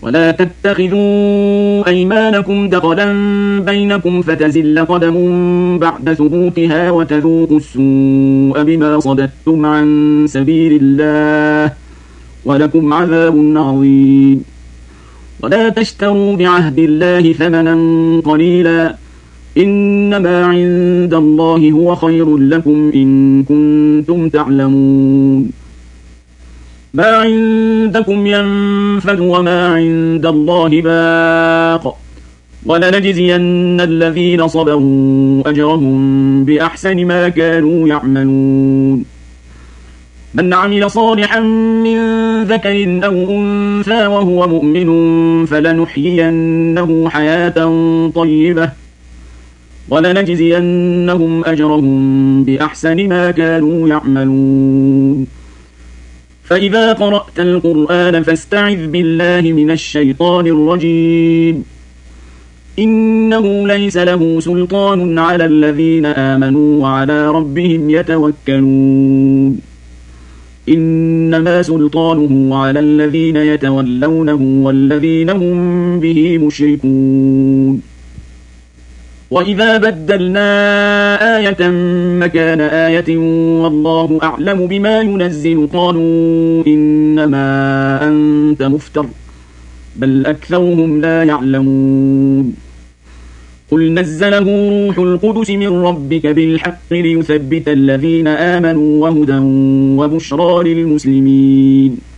ولا تتخذوا أيمانكم دخلا بينكم فتزل قدم بعد ثبوتها وتذوقوا السوء بما صددتم عن سبيل الله ولكم عذاب عظيم. ولا تشتروا بعهد الله ثمنا قليلا إنما عند الله هو خير لكم إن كنتم تعلمون. ما عندكم ينفد وما عند الله باق ولنجزين الذين صبروا أجرهم بأحسن ما كانوا يعملون. من عمل صالحا من ذكر أو أنثى وهو مؤمن فلنحيينه حياة طيبة ولنجزينهم أجرهم بأحسن ما كانوا يعملون. فإذا قرأت القرآن فاستعذ بالله من الشيطان الرجيم. إنه ليس له سلطان على الذين آمنوا وعلى ربهم يتوكلون. إنما سلطانه على الذين يتولونه والذين هم به مشركون. وإذا بدلنا آية مكان آية والله أعلم بما ينزل قالوا إنما أنت مفتر بل أكثرهم لا يعلمون. قل نزله روح القدس من ربك بالحق ليثبت الذين آمنوا وهدى وبشرى للمسلمين.